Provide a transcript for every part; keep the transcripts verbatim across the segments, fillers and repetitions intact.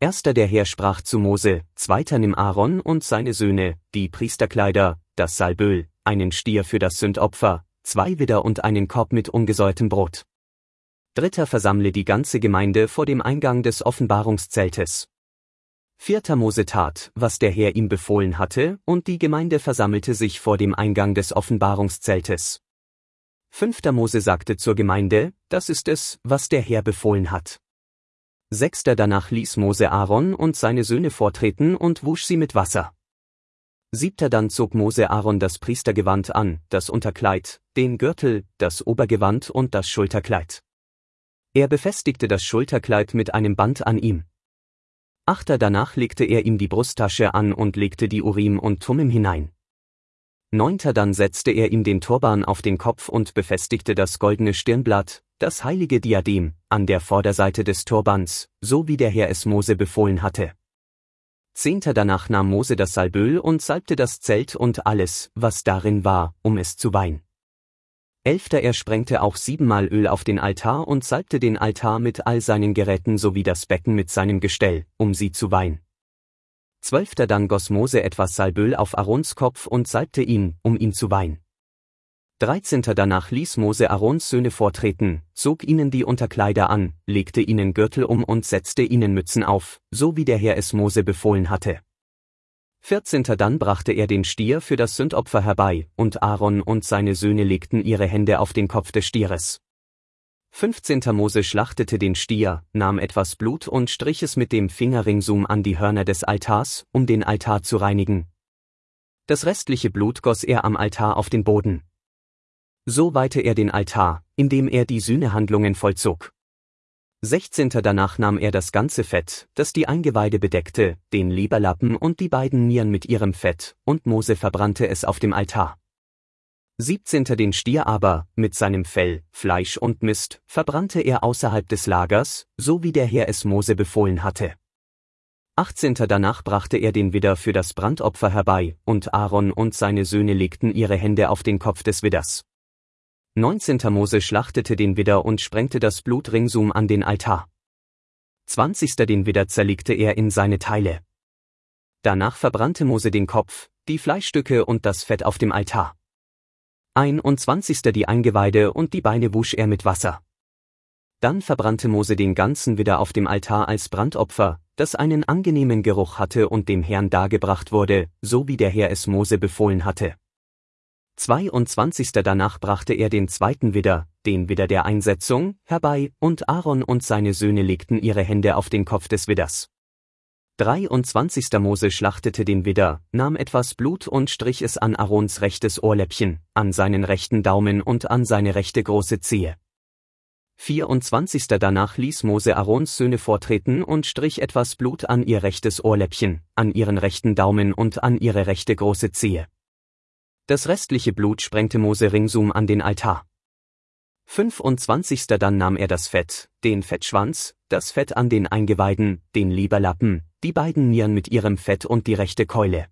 Erster der Herr sprach zu Mose, Zweiter nimm Aaron und seine Söhne, die Priesterkleider, das Salböl, einen Stier für das Sündopfer, zwei Widder und einen Korb mit ungesäuertem Brot. Dritter versammle die ganze Gemeinde vor dem Eingang des Offenbarungszeltes. Vierter Mose tat, was der Herr ihm befohlen hatte, und die Gemeinde versammelte sich vor dem Eingang des Offenbarungszeltes. Fünfter Mose sagte zur Gemeinde, das ist es, was der Herr befohlen hat. Sechster danach ließ Mose Aaron und seine Söhne vortreten und wusch sie mit Wasser. Siebter dann zog Mose Aaron das Priestergewand an, das Unterkleid, den Gürtel, das Obergewand und das Schulterkleid. Er befestigte das Schulterkleid mit einem Band an ihm. Achter danach legte er ihm die Brusttasche an und legte die Urim und Thummim hinein. Neunter dann setzte er ihm den Turban auf den Kopf und befestigte das goldene Stirnblatt, das heilige Diadem, an der Vorderseite des Turbans, so wie der Herr es Mose befohlen hatte. Zehnter danach nahm Mose das Salböl und salbte das Zelt und alles, was darin war, um es zu weihen. Elfter er sprengte auch siebenmal Öl auf den Altar und salbte den Altar mit all seinen Geräten sowie das Becken mit seinem Gestell, um sie zu weihen. Zwölfter dann goss Mose etwas Salböl auf Aarons Kopf und salbte ihn, um ihn zu weihen. Dreizehnter danach ließ Mose Aarons Söhne vortreten, zog ihnen die Unterkleider an, legte ihnen Gürtel um und setzte ihnen Mützen auf, so wie der Herr es Mose befohlen hatte. Vierzehnter dann brachte er den Stier für das Sündopfer herbei, und Aaron und seine Söhne legten ihre Hände auf den Kopf des Stieres. Fünfzehnter Mose schlachtete den Stier, nahm etwas Blut und strich es mit dem Finger ringsum an die Hörner des Altars, um den Altar zu reinigen. Das restliche Blut goss er am Altar auf den Boden. So weihte er den Altar, indem er die Sühnehandlungen vollzog. Sechzehnter danach nahm er das ganze Fett, das die Eingeweide bedeckte, den Leberlappen und die beiden Nieren mit ihrem Fett, und Mose verbrannte es auf dem Altar. Siebzehnter den Stier aber, mit seinem Fell, Fleisch und Mist, verbrannte er außerhalb des Lagers, so wie der Herr es Mose befohlen hatte. Achtzehnter danach brachte er den Widder für das Brandopfer herbei, und Aaron und seine Söhne legten ihre Hände auf den Kopf des Widders. Neunzehnter Mose schlachtete den Widder und sprengte das Blut ringsum an den Altar. Zwanzigster den Widder zerlegte er in seine Teile. Danach verbrannte Mose den Kopf, die Fleischstücke und das Fett auf dem Altar. Einundzwanzigster die Eingeweide und die Beine wusch er mit Wasser. Dann verbrannte Mose den ganzen Widder auf dem Altar als Brandopfer, das einen angenehmen Geruch hatte und dem Herrn dargebracht wurde, so wie der Herr es Mose befohlen hatte. Zweiundzwanzigster danach brachte er den zweiten Widder, den Widder der Einsetzung, herbei, und Aaron und seine Söhne legten ihre Hände auf den Kopf des Widders. Dreiundzwanzigster Mose schlachtete den Widder, nahm etwas Blut und strich es an Aarons rechtes Ohrläppchen, an seinen rechten Daumen und an seine rechte große Zehe. Vierundzwanzigster danach ließ Mose Aarons Söhne vortreten und strich etwas Blut an ihr rechtes Ohrläppchen, an ihren rechten Daumen und an ihre rechte große Zehe. Das restliche Blut sprengte Mose ringsum an den Altar. Fünfundzwanzigster dann nahm er das Fett, den Fettschwanz, das Fett an den Eingeweiden, den Leberlappen, die beiden Nieren mit ihrem Fett und die rechte Keule.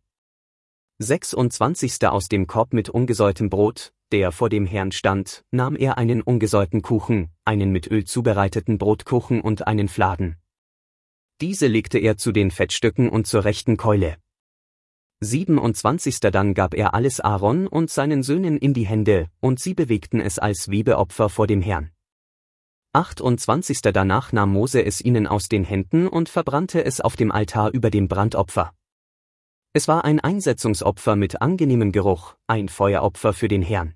Sechsundzwanzigster aus dem Korb mit ungesäuertem Brot, der vor dem Herrn stand, nahm er einen ungesäuerten Kuchen, einen mit Öl zubereiteten Brotkuchen und einen Fladen. Diese legte er zu den Fettstücken und zur rechten Keule. Siebenundzwanzigster dann gab er alles Aaron und seinen Söhnen in die Hände, und sie bewegten es als Webeopfer vor dem Herrn. Achtundzwanzigster danach nahm Mose es ihnen aus den Händen und verbrannte es auf dem Altar über dem Brandopfer. Es war ein Einsetzungsopfer mit angenehmem Geruch, ein Feueropfer für den Herrn.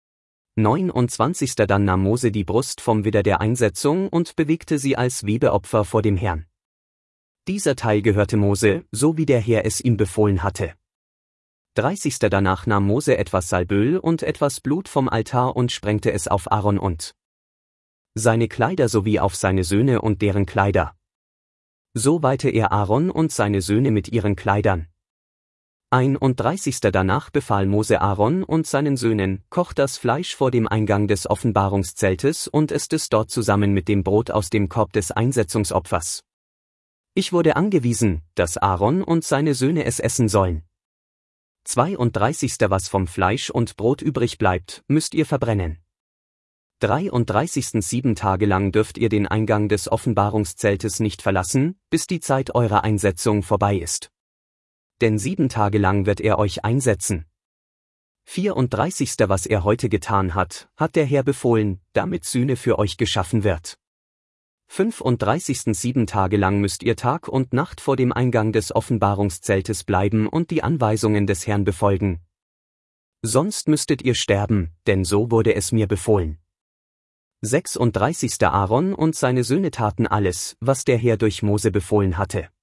Neunundzwanzigster dann nahm Mose die Brust vom Widder der Einsetzung und bewegte sie als Webeopfer vor dem Herrn. Dieser Teil gehörte Mose, so wie der Herr es ihm befohlen hatte. Dreißigster danach nahm Mose etwas Salböl und etwas Blut vom Altar und sprengte es auf Aaron und seine Kleider sowie auf seine Söhne und deren Kleider. So weihte er Aaron und seine Söhne mit ihren Kleidern. Einunddreißigster danach befahl Mose Aaron und seinen Söhnen, kocht das Fleisch vor dem Eingang des Offenbarungszeltes und esst es dort zusammen mit dem Brot aus dem Korb des Einsetzungsopfers. Ich wurde angewiesen, dass Aaron und seine Söhne es essen sollen. Zweiunddreißigster Was vom Fleisch und Brot übrig bleibt, müsst ihr verbrennen. dreiunddreißigsten Sieben Tage lang dürft ihr den Eingang des Offenbarungszeltes nicht verlassen, bis die Zeit eurer Einsetzung vorbei ist. Denn sieben Tage lang wird er euch einsetzen. vierunddreißigste Was er heute getan hat, hat der Herr befohlen, damit Sühne für euch geschaffen wird. fünfunddreißigsten Sieben Tage lang müsst ihr Tag und Nacht vor dem Eingang des Offenbarungszeltes bleiben und die Anweisungen des Herrn befolgen. Sonst müsstet ihr sterben, denn so wurde es mir befohlen. sechsunddreißigste Aaron und seine Söhne taten alles, was der Herr durch Mose befohlen hatte.